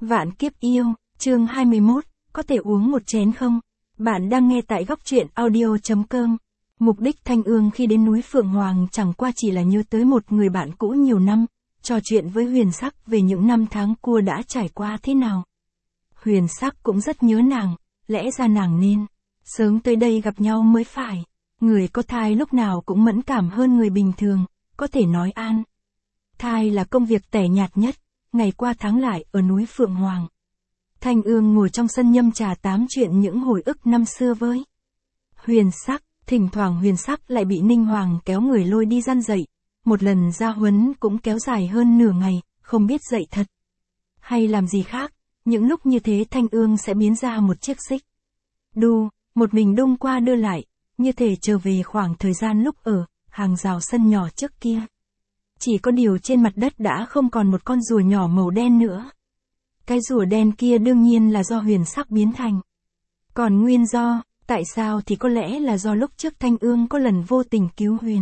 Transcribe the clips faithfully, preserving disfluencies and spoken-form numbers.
Vạn kiếp yêu, chương hai mươi mốt, có thể uống một chén không? Bạn đang nghe tại góc truyện audio.com. Mục đích Thanh Ương khi đến núi Phượng Hoàng chẳng qua chỉ là nhớ tới một người bạn cũ nhiều năm, trò chuyện với Huyền Sắc về những năm tháng cua đã trải qua thế nào. Huyền Sắc cũng rất nhớ nàng, lẽ ra nàng nên sớm tới đây gặp nhau mới phải. Người có thai lúc nào cũng mẫn cảm hơn người bình thường, có thể nói an. Thai là công việc tẻ nhạt nhất, ngày qua tháng lại ở núi Phượng Hoàng. Thanh Ương ngồi trong sân nhâm trà tám chuyện những hồi ức năm xưa với Huyền Sắc, thỉnh thoảng Huyền Sắc lại bị Ninh Hoàng kéo người lôi đi gian dạy, một lần ra huấn cũng kéo dài hơn nửa ngày, không biết dạy thật hay làm gì khác, những lúc như thế Thanh Ương sẽ biến ra một chiếc xích đu, một mình đung qua đưa lại, như thể trở về khoảng thời gian lúc ở hàng rào sân nhỏ trước kia. Chỉ có điều trên mặt đất đã không còn một con rùa nhỏ màu đen nữa. Cái rùa đen kia đương nhiên là do Huyền Sắc biến thành. Còn nguyên do, tại sao thì có lẽ là do lúc trước Thanh Ương có lần vô tình cứu Huyền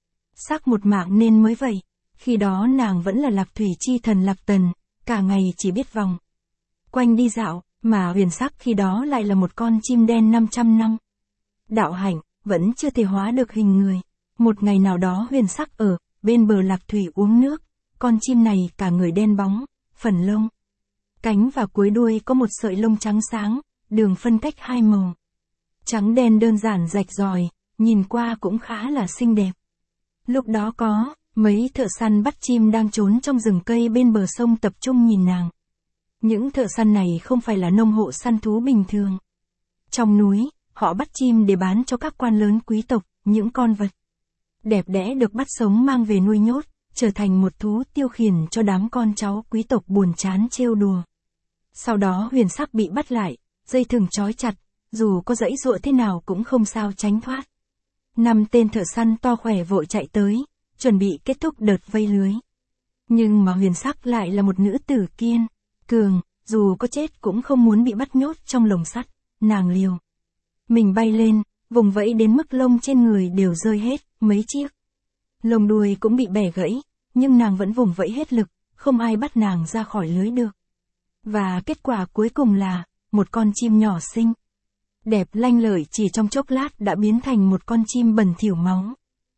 Sắc một mạng nên mới vậy. Khi đó nàng vẫn là Lạc Thủy chi thần Lạc Tần, cả ngày chỉ biết vòng quanh đi dạo, mà Huyền Sắc khi đó lại là một con chim đen năm trăm năm. Đạo hạnh, vẫn chưa thể hóa được hình người. Một ngày nào đó Huyền Sắc ở bên bờ Lạc Thủy uống nước, con chim này cả người đen bóng, phần lông, cánh và cuối đuôi có một sợi lông trắng sáng, đường phân cách hai màu. Trắng đen đơn giản rạch ròi, nhìn qua cũng khá là xinh đẹp. Lúc đó có mấy thợ săn bắt chim đang trốn trong rừng cây bên bờ sông tập trung nhìn nàng. Những thợ săn này không phải là nông hộ săn thú bình thường. Trong núi, họ bắt chim để bán cho các quan lớn quý tộc, những con vật đẹp đẽ được bắt sống mang về nuôi nhốt, trở thành một thú tiêu khiển cho đám con cháu quý tộc buồn chán trêu đùa. Sau đó Huyền Sắc bị bắt lại, dây thừng trói chặt, dù có giãy giụa thế nào cũng không sao tránh thoát. Năm tên thợ săn to khỏe vội chạy tới, chuẩn bị kết thúc đợt vây lưới. Nhưng mà Huyền Sắc lại là một nữ tử kiên cường, dù có chết cũng không muốn bị bắt nhốt trong lồng sắt, nàng liều mình bay lên, vùng vẫy đến mức lông trên người đều rơi hết, mấy chiếc lông đuôi cũng bị bẻ gãy, nhưng nàng vẫn vùng vẫy hết lực, không ai bắt nàng ra khỏi lưới được. Và kết quả cuối cùng là, một con chim nhỏ xinh đẹp lanh lợi chỉ trong chốc lát đã biến thành một con chim bẩn thỉu máu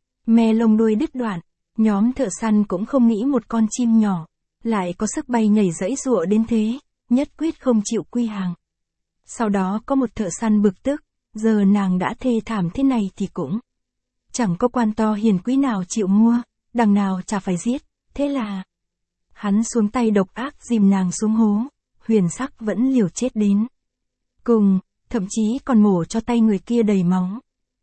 me lông đuôi đứt đoạn. Nhóm thợ săn cũng không nghĩ một con chim nhỏ lại có sức bay nhảy giãy giụa đến thế, nhất quyết không chịu quy hàng. Sau đó có một thợ săn bực tức, giờ nàng đã thê thảm thế này thì cũng chẳng có quan to hiền quý nào chịu mua, đằng nào chả phải giết, thế là hắn xuống tay độc ác dìm nàng xuống hố. Huyền Sắc vẫn liều chết đến cùng, thậm chí còn mổ cho tay người kia đầy máu.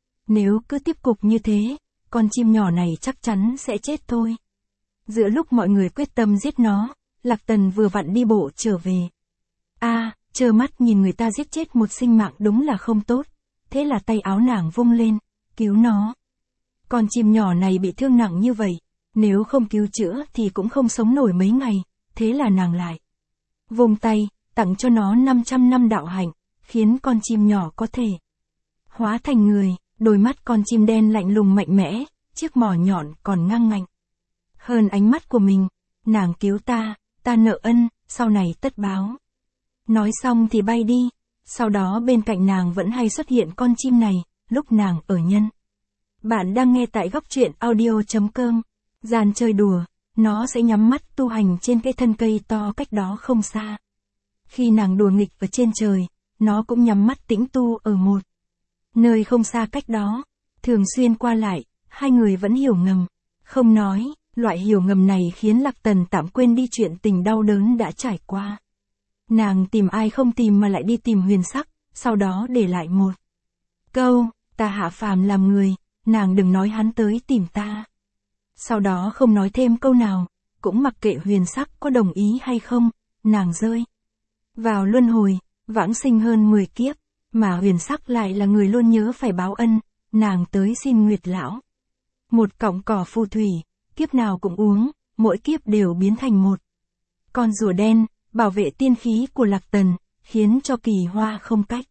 Nếu cứ tiếp tục như thế, con chim nhỏ này chắc chắn sẽ chết thôi. Giữa lúc mọi người quyết tâm giết nó, Lạc Tần vừa vặn đi bộ trở về. A, à, trơ mắt nhìn người ta giết chết một sinh mạng đúng là không tốt, thế là tay áo nàng vung lên, cứu nó. Con chim nhỏ này bị thương nặng như vậy, nếu không cứu chữa thì cũng không sống nổi mấy ngày, thế là nàng lại vung tay, tặng cho nó năm trăm năm đạo hạnh, khiến con chim nhỏ có thể hóa thành người. Đôi mắt con chim đen lạnh lùng mạnh mẽ, chiếc mỏ nhọn còn ngang ngạnh hơn ánh mắt của mình. Nàng cứu ta, ta nợ ân, sau này tất báo. Nói xong thì bay đi. Sau đó bên cạnh nàng vẫn hay xuất hiện con chim này, lúc nàng ở nhân. Bạn đang nghe tại góc truyện audio.com. Gian chơi đùa, nó sẽ nhắm mắt tu hành trên cái thân cây to cách đó không xa. Khi nàng đùa nghịch ở trên trời, nó cũng nhắm mắt tĩnh tu ở một nơi không xa cách đó. Thường xuyên qua lại, hai người vẫn hiểu ngầm, không nói. Loại hiểu ngầm này khiến Lạc Tần tạm quên đi chuyện tình đau đớn đã trải qua. Nàng tìm ai không tìm mà lại đi tìm Huyền Sắc, sau đó để lại một câu, ta hạ phàm làm người, nàng đừng nói hắn tới tìm ta. Sau đó không nói thêm câu nào, cũng mặc kệ Huyền Sắc có đồng ý hay không, nàng rơi vào luân hồi, vãng sinh hơn mười kiếp, mà Huyền Sắc lại là người luôn nhớ phải báo ân. Nàng tới xin Nguyệt Lão một cọng cỏ phù thủy, kiếp nào cũng uống, mỗi kiếp đều biến thành một con rùa đen, bảo vệ tiên khí của Lạc Tần, khiến cho Kỳ Hoa không cách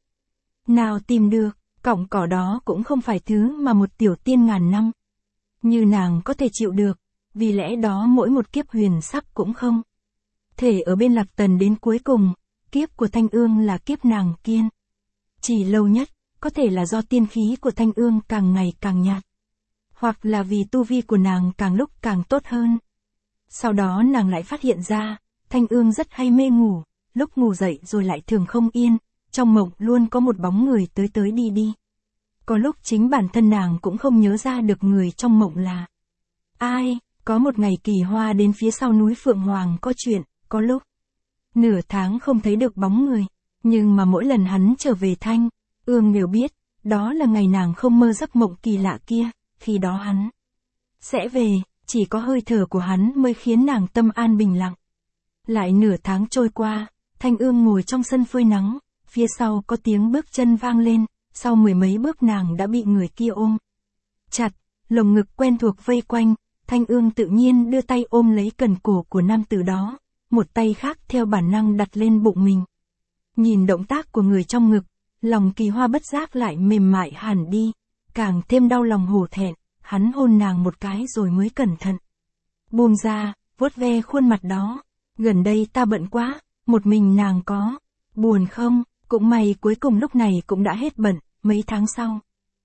nào tìm được. Cọng cỏ đó cũng không phải thứ mà một tiểu tiên ngàn năm như nàng có thể chịu được, vì lẽ đó mỗi một kiếp Huyền Sắc cũng không Thể ở bên Lạc Tần đến cuối cùng, kiếp của Thanh Ương là kiếp nàng kiên. Chỉ lâu nhất, có thể là do tiên khí của Thanh Ương càng ngày càng nhạt. Hoặc là vì tu vi của nàng càng lúc càng tốt hơn. Sau đó nàng lại phát hiện ra, Thanh Ương rất hay mê ngủ, lúc ngủ dậy rồi lại thường không yên, trong mộng luôn có một bóng người tới tới đi đi. Có lúc chính bản thân nàng cũng không nhớ ra được người trong mộng là ai. Có một ngày Kỳ Hoa đến phía sau núi Phượng Hoàng có chuyện, có lúc nửa tháng không thấy được bóng người, nhưng mà mỗi lần hắn trở về Thanh Ương đều biết, đó là ngày nàng không mơ giấc mộng kỳ lạ kia, khi đó hắn sẽ về, chỉ có hơi thở của hắn mới khiến nàng tâm an bình lặng. Lại nửa tháng trôi qua, Thanh Ương ngồi trong sân phơi nắng, phía sau có tiếng bước chân vang lên, sau mười mấy bước nàng đã bị người kia ôm chặt, lồng ngực quen thuộc vây quanh, Thanh Ương tự nhiên đưa tay ôm lấy cần cổ của nam tử đó, một tay khác theo bản năng đặt lên bụng mình. Nhìn động tác của người trong ngực, lòng Kỳ Hoa bất giác lại mềm mại hẳn đi, càng thêm đau lòng hổ thẹn, hắn hôn nàng một cái rồi mới cẩn thận buông ra, vuốt ve khuôn mặt đó. Gần đây ta bận quá, một mình nàng có buồn không? Cũng may cuối cùng lúc này cũng đã hết bận, mấy tháng sau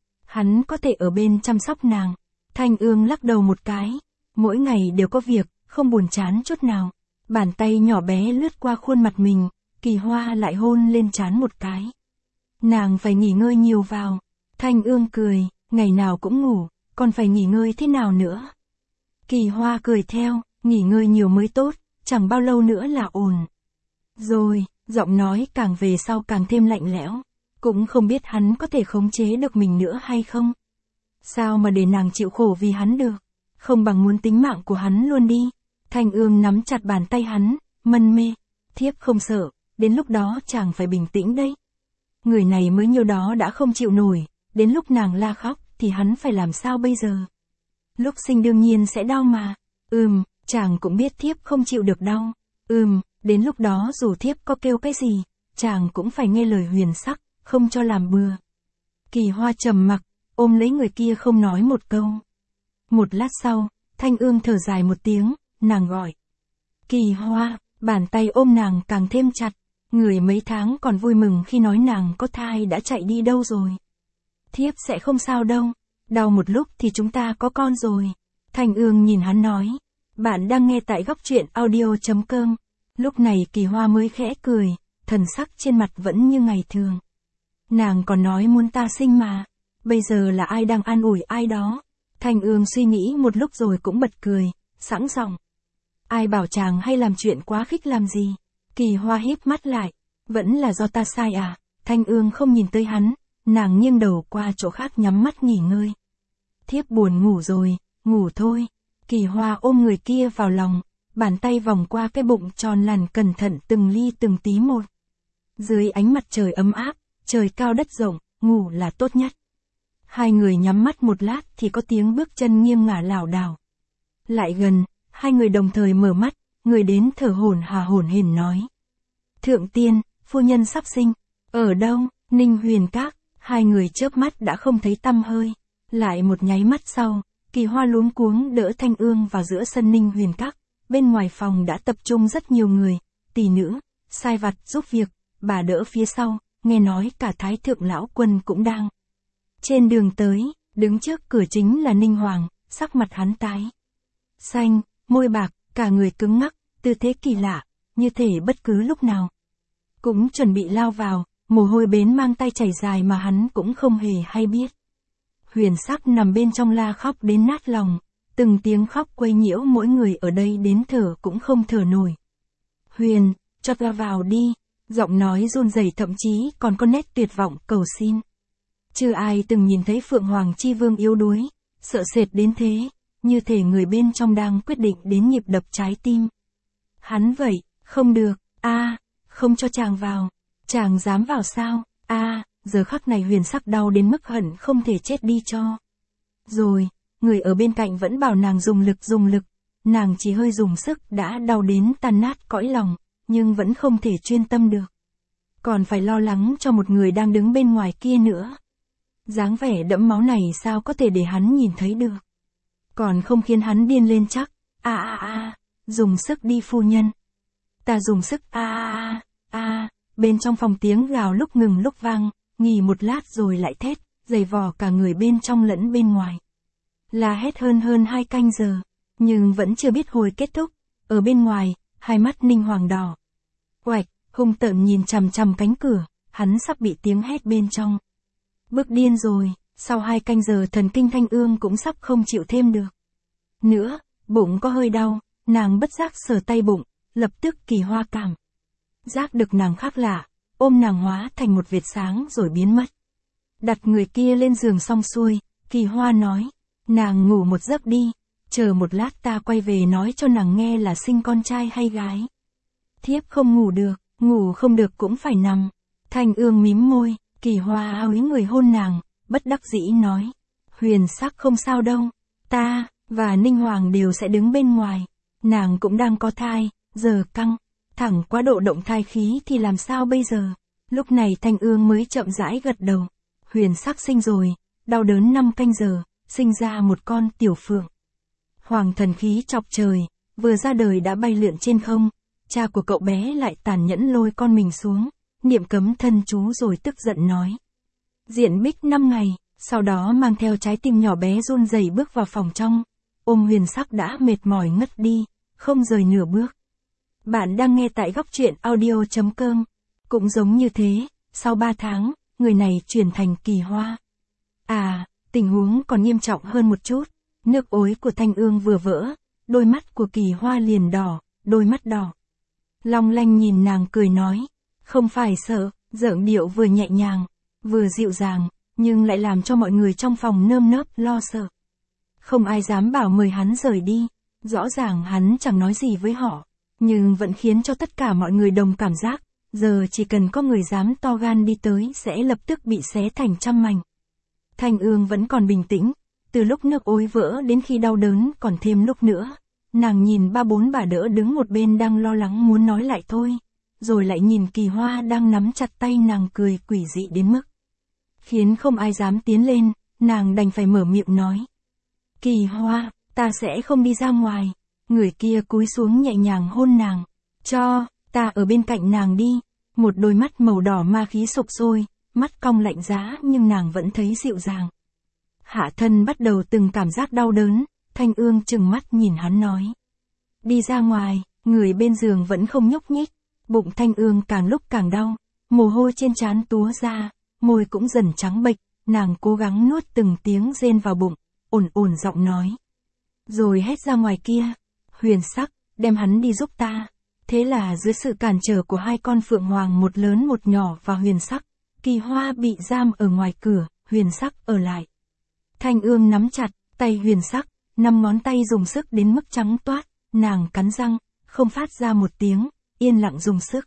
hắn có thể ở bên chăm sóc nàng. Thanh Ương lắc đầu một cái, mỗi ngày đều có việc, không buồn chán chút nào. Bàn tay nhỏ bé lướt qua khuôn mặt mình, Kỳ Hoa lại hôn lên trán một cái. Nàng phải nghỉ ngơi nhiều vào. Thanh Ương cười, ngày nào cũng ngủ, còn phải nghỉ ngơi thế nào nữa? Kỳ Hoa cười theo, nghỉ ngơi nhiều mới tốt, chẳng bao lâu nữa là ổn. Rồi, giọng nói càng về sau càng thêm lạnh lẽo, cũng không biết hắn có thể khống chế được mình nữa hay không. Sao mà để nàng chịu khổ vì hắn được, không bằng muốn tính mạng của hắn luôn đi. Thanh Ương nắm chặt bàn tay hắn, mân mê, thiếp không sợ, đến lúc đó chàng phải bình tĩnh đấy. Người này mới nhiêu đó đã không chịu nổi, đến lúc nàng la khóc thì hắn phải làm sao bây giờ? Lúc sinh đương nhiên sẽ đau mà. Ừm, chàng cũng biết thiếp không chịu được đau. Ừm, đến lúc đó dù thiếp có kêu cái gì, chàng cũng phải nghe lời Huyền Sắc, không cho làm bừa. Kỳ Hoa trầm mặc, ôm lấy người kia không nói một câu. Một lát sau, Thanh Ương thở dài một tiếng, nàng gọi. Kỳ Hoa, bàn tay ôm nàng càng thêm chặt, người mấy tháng còn vui mừng khi nói nàng có thai đã chạy đi đâu rồi. Thiếp sẽ không sao đâu, đau một lúc thì chúng ta có con rồi. Thanh Ương nhìn hắn nói, bạn đang nghe tại góc truyện audio chấm com. Lúc này Kỳ Hoa mới khẽ cười, thần sắc trên mặt vẫn như ngày thường. Nàng còn nói muốn ta sinh mà, bây giờ là ai đang an ủi ai đó. Thanh Ương suy nghĩ một lúc rồi cũng bật cười, sẵn giọng. Ai bảo chàng hay làm chuyện quá khích làm gì? Kỳ Hoa híp mắt lại, vẫn là do ta sai à? Thanh Ương không nhìn tới hắn, nàng nghiêng đầu qua chỗ khác nhắm mắt nghỉ ngơi. Thiếp buồn ngủ rồi, ngủ thôi. Kỳ Hoa ôm người kia vào lòng, bàn tay vòng qua cái bụng tròn làn cẩn thận từng ly từng tí một. Dưới ánh mặt trời ấm áp, trời cao đất rộng, ngủ là tốt nhất. Hai người nhắm mắt một lát thì có tiếng bước chân nghiêng ngả lảo đảo. Lại gần, hai người đồng thời mở mắt, người đến thở hổn hà hổn hển nói. Thượng tiên, phu nhân sắp sinh. Ở đâu? Ninh Huyền Các. Hai người chớp mắt đã không thấy tăm hơi. Lại một nháy mắt sau, Kỳ Hoa luống cuống đỡ Thanh Ương vào giữa sân Ninh Huyền Các. Bên ngoài phòng đã tập trung rất nhiều người, tỷ nữ, sai vặt giúp việc, bà đỡ phía sau, nghe nói cả Thái Thượng Lão Quân cũng đang trên đường tới, đứng trước cửa chính là Ninh Hoàng, sắc mặt hắn tái xanh, môi bạc, cả người cứng ngắc, tư thế kỳ lạ, như thể bất cứ lúc nào cũng chuẩn bị lao vào, mồ hôi bến mang tay chảy dài mà hắn cũng không hề hay biết. Huyền Sắc nằm bên trong la khóc đến nát lòng, từng tiếng khóc quấy nhiễu mỗi người ở đây đến thở cũng không thở nổi. Huyền, cho ta vào đi, giọng nói run rẩy thậm chí còn có nét tuyệt vọng cầu xin. Chưa ai từng nhìn thấy Phượng Hoàng Chi Vương yếu đuối, sợ sệt đến thế, như thể người bên trong đang quyết định đến nhịp đập trái tim. Hắn vậy, không được, a, à, không cho chàng vào, chàng dám vào sao, a, à, giờ khắc này Huyền Sắc đau đến mức hận không thể chết đi cho. Rồi, người ở bên cạnh vẫn bảo nàng dùng lực dùng lực, nàng chỉ hơi dùng sức đã đau đến tan nát cõi lòng, nhưng vẫn không thể chuyên tâm được. Còn phải lo lắng cho một người đang đứng bên ngoài kia nữa. Dáng vẻ đẫm máu này sao có thể để hắn nhìn thấy được. Còn không khiến hắn điên lên chắc, a a a, dùng sức đi phu nhân. Ta dùng sức a a a, bên trong phòng tiếng gào lúc ngừng lúc vang, nghỉ một lát rồi lại thét, giày vò cả người bên trong lẫn bên ngoài. La hét hơn hơn hai canh giờ, nhưng vẫn chưa biết hồi kết thúc. Ở bên ngoài, hai mắt Ninh Hoàng đỏ. Oạch, hung tợn nhìn chằm chằm cánh cửa, hắn sắp bị tiếng hét bên trong. Bức điên rồi, sau hai canh giờ thần kinh Thanh Ương cũng sắp không chịu thêm được. Nữa, bụng có hơi đau, nàng bất giác sờ tay bụng, lập tức Kỳ Hoa cảm giác được nàng khác lạ, ôm nàng hóa thành một vệt sáng rồi biến mất. Đặt người kia lên giường xong xuôi, Kỳ Hoa nói, nàng ngủ một giấc đi, chờ một lát ta quay về nói cho nàng nghe là sinh con trai hay gái. Thiếp không ngủ được, ngủ không được cũng phải nằm. Thanh Ương mím môi, Kỳ Hoa ao ý người hôn nàng, bất đắc dĩ nói, Huyền Sắc không sao đâu, ta và Ninh Hoàng đều sẽ đứng bên ngoài. Nàng cũng đang có thai, giờ căng thẳng quá độ động thai khí thì làm sao bây giờ? Lúc này Thanh Ương mới chậm rãi gật đầu. Huyền Sắc sinh rồi, đau đớn năm canh giờ, sinh ra một con tiểu phượng. Hoàng thần khí chọc trời, vừa ra đời đã bay lượn trên không, cha của cậu bé lại tàn nhẫn lôi con mình xuống, niệm cấm thân chú rồi tức giận nói. Diện Bích năm ngày, sau đó mang theo trái tim nhỏ bé run rẩy bước vào phòng trong, ôm Huyền Sắc đã mệt mỏi ngất đi, không rời nửa bước. Bạn đang nghe tại góc truyện audio chấm com. Cũng giống như thế, sau ba tháng, người này chuyển thành Kỳ Hoa. À, tình huống còn nghiêm trọng hơn một chút, nước ối của Thanh Ương vừa vỡ, đôi mắt của Kỳ Hoa liền đỏ, đôi mắt đỏ. Long lanh nhìn nàng cười nói, không phải sợ, giọng điệu vừa nhẹ nhàng, vừa dịu dàng, nhưng lại làm cho mọi người trong phòng nơm nớp lo sợ. Không ai dám bảo mời hắn rời đi, rõ ràng hắn chẳng nói gì với họ, nhưng vẫn khiến cho tất cả mọi người đồng cảm giác, giờ chỉ cần có người dám to gan đi tới sẽ lập tức bị xé thành trăm mảnh. Thanh Ương vẫn còn bình tĩnh, từ lúc nước ối vỡ đến khi đau đớn còn thêm lúc nữa, nàng nhìn ba bốn bà đỡ đứng một bên đang lo lắng muốn nói lại thôi, rồi lại nhìn Kỳ Hoa đang nắm chặt tay nàng cười quỷ dị đến mức khiến không ai dám tiến lên, nàng đành phải mở miệng nói. Kỳ Hoa, ta sẽ không đi ra ngoài. Người kia cúi xuống nhẹ nhàng hôn nàng. Cho, ta ở bên cạnh nàng đi. Một đôi mắt màu đỏ ma khí sục sôi, mắt cong lạnh giá nhưng nàng vẫn thấy dịu dàng. Hạ thân bắt đầu từng cảm giác đau đớn, Thanh Ương trừng mắt nhìn hắn nói. Đi ra ngoài, người bên giường vẫn không nhúc nhích, bụng Thanh Ương càng lúc càng đau, mồ hôi trên trán túa ra, môi cũng dần trắng bệch, nàng cố gắng nuốt từng tiếng rên vào bụng, ổn ổn giọng nói. Rồi hét ra ngoài kia, Huyền Sắc, đem hắn đi giúp ta. Thế là dưới sự cản trở của hai con phượng hoàng một lớn một nhỏ và Huyền Sắc, Kỳ Hoa bị giam ở ngoài cửa, Huyền Sắc ở lại. Thanh Ương nắm chặt tay Huyền Sắc, năm ngón tay dùng sức đến mức trắng toát, nàng cắn răng, không phát ra một tiếng, yên lặng dùng sức.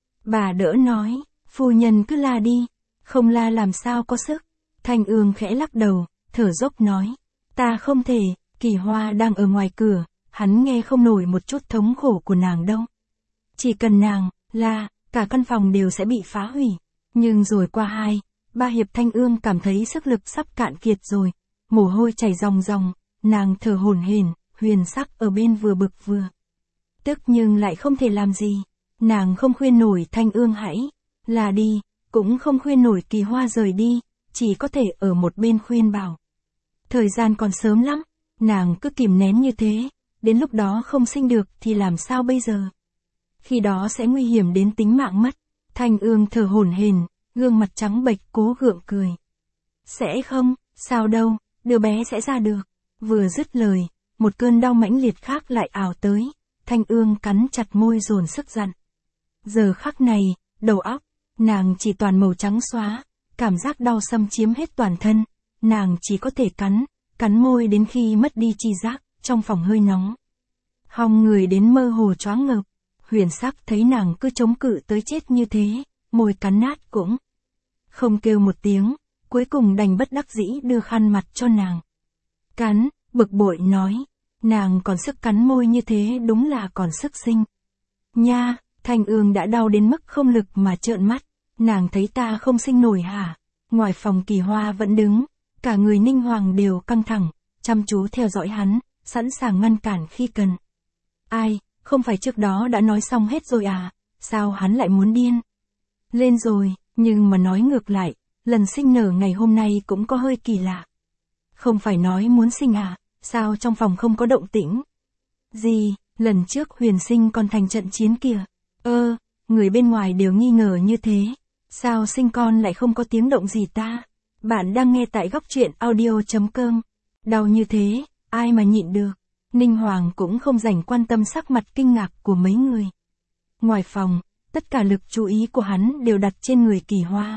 Bà đỡ nói, phu nhân cứ la đi, không la làm sao có sức. Thanh Ương khẽ lắc đầu, thở dốc nói, ta không thể. Kỳ Hoa đang ở ngoài cửa, hắn nghe không nổi một chút thống khổ của nàng đâu. Chỉ cần nàng la, cả căn phòng đều sẽ bị phá hủy. Nhưng rồi qua hai, ba hiệp Thanh Ương cảm thấy sức lực sắp cạn kiệt rồi, mồ hôi chảy ròng ròng, nàng thở hổn hển, Huyền Sắc ở bên vừa bực vừa tức nhưng lại không thể làm gì. Nàng không khuyên nổi Thanh Ương hãy là đi, cũng không khuyên nổi Kỳ Hoa rời đi, chỉ có thể ở một bên khuyên bảo. Thời gian còn sớm lắm, nàng cứ kìm nén như thế, đến lúc đó không sinh được thì làm sao bây giờ? Khi đó sẽ nguy hiểm đến tính mạng mất. Thanh Ương thở hổn hển, gương mặt trắng bệch cố gượng cười. Sẽ không, sao đâu, đứa bé sẽ ra được. Vừa dứt lời, một cơn đau mãnh liệt khác lại ảo tới. Thanh Ương cắn chặt môi dồn sức dặn. Giờ khắc này, đầu óc, nàng chỉ toàn màu trắng xóa, cảm giác đau xâm chiếm hết toàn thân, nàng chỉ có thể cắn, cắn môi đến khi mất đi tri giác, trong phòng hơi nóng. Hong người đến mơ hồ choáng ngợp, Huyền Sắc thấy nàng cứ chống cự tới chết như thế, môi cắn nát cũng không kêu một tiếng, cuối cùng đành bất đắc dĩ đưa khăn mặt cho nàng. Cắn, bực bội nói, nàng còn sức cắn môi như thế đúng là còn sức sinh. Nha, Thanh Ương đã đau đến mức không lực mà trợn mắt, nàng thấy ta không sinh nổi hả? Ngoài phòng Kỳ Hoa vẫn đứng, cả người Ninh Hoàng đều căng thẳng, chăm chú theo dõi hắn, sẵn sàng ngăn cản khi cần. Ai, không phải trước đó đã nói xong hết rồi à, sao hắn lại muốn điên lên rồi, nhưng mà nói ngược lại, lần sinh nở ngày hôm nay cũng có hơi kỳ lạ. Không phải nói muốn sinh à, sao trong phòng không có động tĩnh? Gì, lần trước Huyền sinh còn thành trận chiến kìa. Ơ, người bên ngoài đều nghi ngờ như thế. Sao sinh con lại không có tiếng động gì ta? Bạn đang nghe tại góc truyện audio.com. Đau như thế, ai mà nhịn được. Ninh Hoàng cũng không dành quan tâm sắc mặt kinh ngạc của mấy người. Ngoài phòng, tất cả lực chú ý của hắn đều đặt trên người Kỳ Hoa.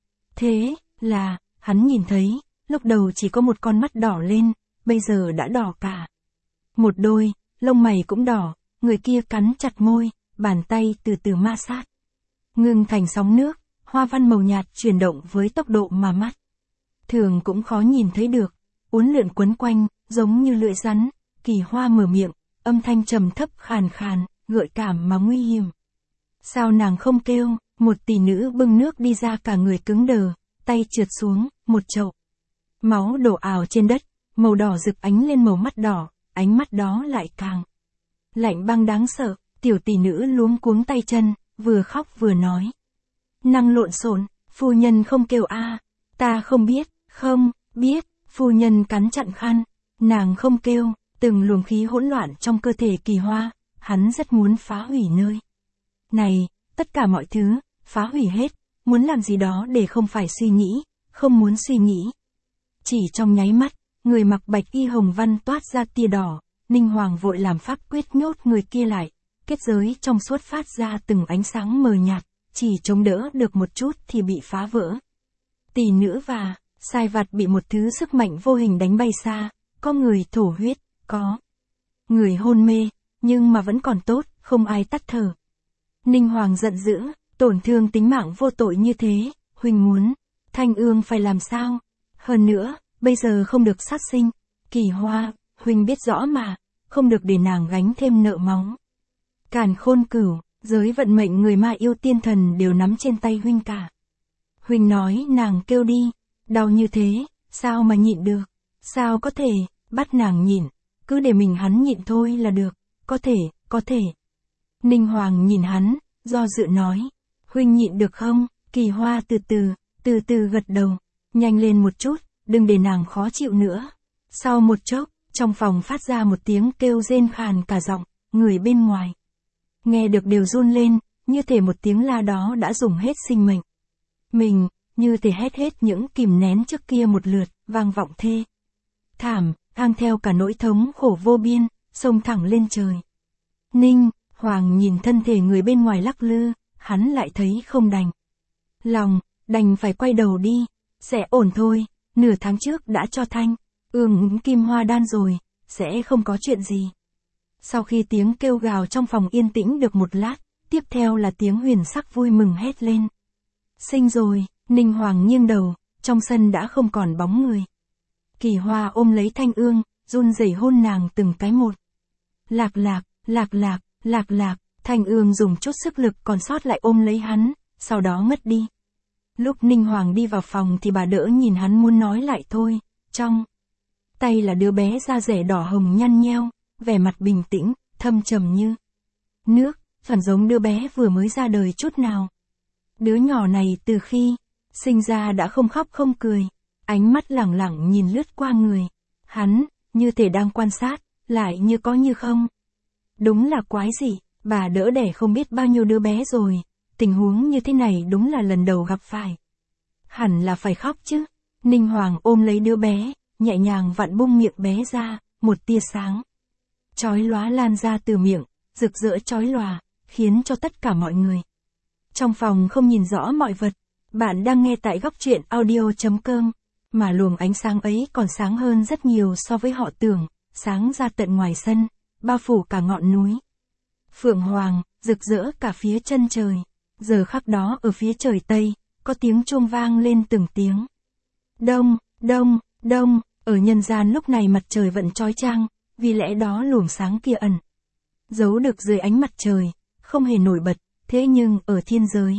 Thế là, hắn nhìn thấy, lúc đầu chỉ có một con mắt đỏ lên, bây giờ đã đỏ cả. Một đôi, lông mày cũng đỏ, người kia cắn chặt môi, bàn tay từ từ ma sát. Ngưng thành sóng nước, hoa văn màu nhạt chuyển động với tốc độ mà mắt thường cũng khó nhìn thấy được, uốn lượn quấn quanh, giống như lưỡi rắn. Kỳ Hoa mở miệng, âm thanh trầm thấp khàn khàn, gợi cảm mà nguy hiểm. Sao nàng không kêu? Một tỷ nữ bưng nước đi ra cả người cứng đờ, tay trượt xuống, một chậu máu đổ ào trên đất, màu đỏ rực ánh lên màu mắt đỏ, ánh mắt đó lại càng lạnh băng đáng sợ. Tiểu tỷ nữ luống cuống tay chân, vừa khóc vừa nói. Năng lộn xộn, phu nhân không kêu a, à, ta không biết, không, biết, phu nhân cắn chặn khăn, nàng không kêu, từng luồng khí hỗn loạn trong cơ thể Kỳ Hoa, hắn rất muốn phá hủy nơi này, tất cả mọi thứ, phá hủy hết, muốn làm gì đó để không phải suy nghĩ, không muốn suy nghĩ. Chỉ trong nháy mắt, người mặc bạch y hồng văn toát ra tia đỏ, Ninh Hoàng vội làm pháp quyết nhốt người kia lại. Kết giới trong suốt phát ra từng ánh sáng mờ nhạt, chỉ chống đỡ được một chút thì bị phá vỡ. Tỷ nữ và sai vặt bị một thứ sức mạnh vô hình đánh bay xa, có người thổ huyết, có người hôn mê, nhưng mà vẫn còn tốt, không ai tắt thở. Ninh Hoàng giận dữ, tổn thương tính mạng vô tội như thế, huynh muốn, Thanh Ương phải làm sao? Hơn nữa, bây giờ không được sát sinh, Kỳ Hoa, huynh biết rõ mà, không được để nàng gánh thêm nợ máu. Càn Khôn Cửu, giới vận mệnh người ma yêu tiên thần đều nắm trên tay huynh cả. Huynh nói nàng kêu đi, đau như thế, sao mà nhịn được, sao có thể, bắt nàng nhịn, cứ để mình hắn nhịn thôi là được, có thể, có thể. Ninh Hoàng nhìn hắn, do dự nói, huynh nhịn được không? Kỳ Hoa từ từ, từ từ gật đầu, nhanh lên một chút, đừng để nàng khó chịu nữa. Sau một chốc, trong phòng phát ra một tiếng kêu rên khàn cả giọng, người bên ngoài nghe được đều run lên, như thể một tiếng la đó đã dùng hết sinh mệnh. Mình, như thể hét hết những kìm nén trước kia một lượt, vang vọng thê thảm, thang theo cả nỗi thống khổ vô biên, xông thẳng lên trời. Ninh Hoàng nhìn thân thể người bên ngoài lắc lư, hắn lại thấy không đành lòng, đành phải quay đầu đi, sẽ ổn thôi, nửa tháng trước đã cho Thanh Ương kim hoa đan rồi, sẽ không có chuyện gì. Sau khi tiếng kêu gào trong phòng yên tĩnh được một lát, tiếp theo là tiếng Huyền Sắc vui mừng hét lên. Sinh rồi, Ninh Hoàng nghiêng đầu, trong sân đã không còn bóng người. Kỳ Hoa ôm lấy Thanh Ương, run rẩy hôn nàng từng cái một. Lạc lạc, lạc lạc, lạc lạc, Thanh Ương dùng chút sức lực còn sót lại ôm lấy hắn, sau đó ngất đi. Lúc Ninh Hoàng đi vào phòng thì bà đỡ nhìn hắn muốn nói lại thôi, trong tay là đứa bé da rẻ đỏ hồng nhăn nheo, vẻ mặt bình tĩnh, thâm trầm như nước, phản giống đứa bé vừa mới ra đời chút nào. Đứa nhỏ này từ khi sinh ra đã không khóc không cười, ánh mắt lẳng lặng nhìn lướt qua người hắn, như thể đang quan sát, lại như có như không. Đúng là quái dị, bà đỡ đẻ không biết bao nhiêu đứa bé rồi, tình huống như thế này đúng là lần đầu gặp phải. Hẳn là phải khóc chứ. Ninh Hoàng ôm lấy đứa bé, nhẹ nhàng vặn bung miệng bé ra, một tia sáng chói lóa lan ra từ miệng, rực rỡ chói lòa, khiến cho tất cả mọi người trong phòng không nhìn rõ mọi vật. Bạn đang nghe tại góc truyện audio.com, mà luồng ánh sáng ấy còn sáng hơn rất nhiều so với họ tưởng, sáng ra tận ngoài sân, bao phủ cả ngọn núi Phượng Hoàng, rực rỡ cả phía chân trời. Giờ khắc đó ở phía trời Tây, có tiếng chuông vang lên từng tiếng. Đông, đông, đông, ở nhân gian lúc này mặt trời vẫn chói chang, vì lẽ đó luồng sáng kia ẩn giấu được dưới ánh mặt trời, không hề nổi bật, thế nhưng ở thiên giới,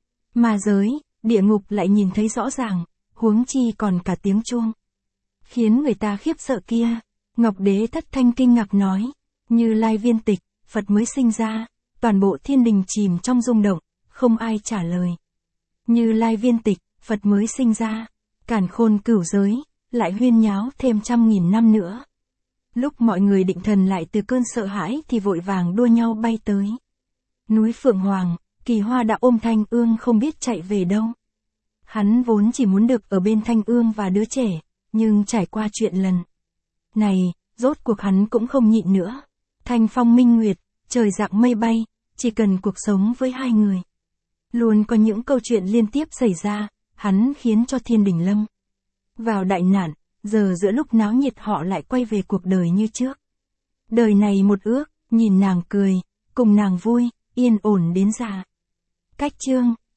ma giới, địa ngục lại nhìn thấy rõ ràng, huống chi còn cả tiếng chuông khiến người ta khiếp sợ kia. Ngọc Đế Thất Thanh kinh ngạc nói, Như Lai Viên Tịch, Phật mới sinh ra, toàn bộ thiên đình chìm trong rung động, không ai trả lời. Như Lai viên tịch, Phật mới sinh ra, càn khôn cửu giới, lại huyên nháo thêm trăm nghìn năm nữa. Lúc mọi người định thần lại từ cơn sợ hãi thì vội vàng đua nhau bay tới. Núi Phượng Hoàng, Kỳ Hoa đã ôm Thanh Ương không biết chạy về đâu. Hắn vốn chỉ muốn được ở bên Thanh Ương và đứa trẻ, nhưng trải qua chuyện lần này, rốt cuộc hắn cũng không nhịn nữa. Thanh phong minh nguyệt, trời dạng mây bay, chỉ cần cuộc sống với hai người. Luôn có những câu chuyện liên tiếp xảy ra, hắn khiến cho thiên đình lâm vào đại nạn, giờ giữa lúc náo nhiệt họ lại quay về cuộc đời như trước. Đời này một ước, nhìn nàng cười, cùng nàng vui, yên ổn đến già. Cách chương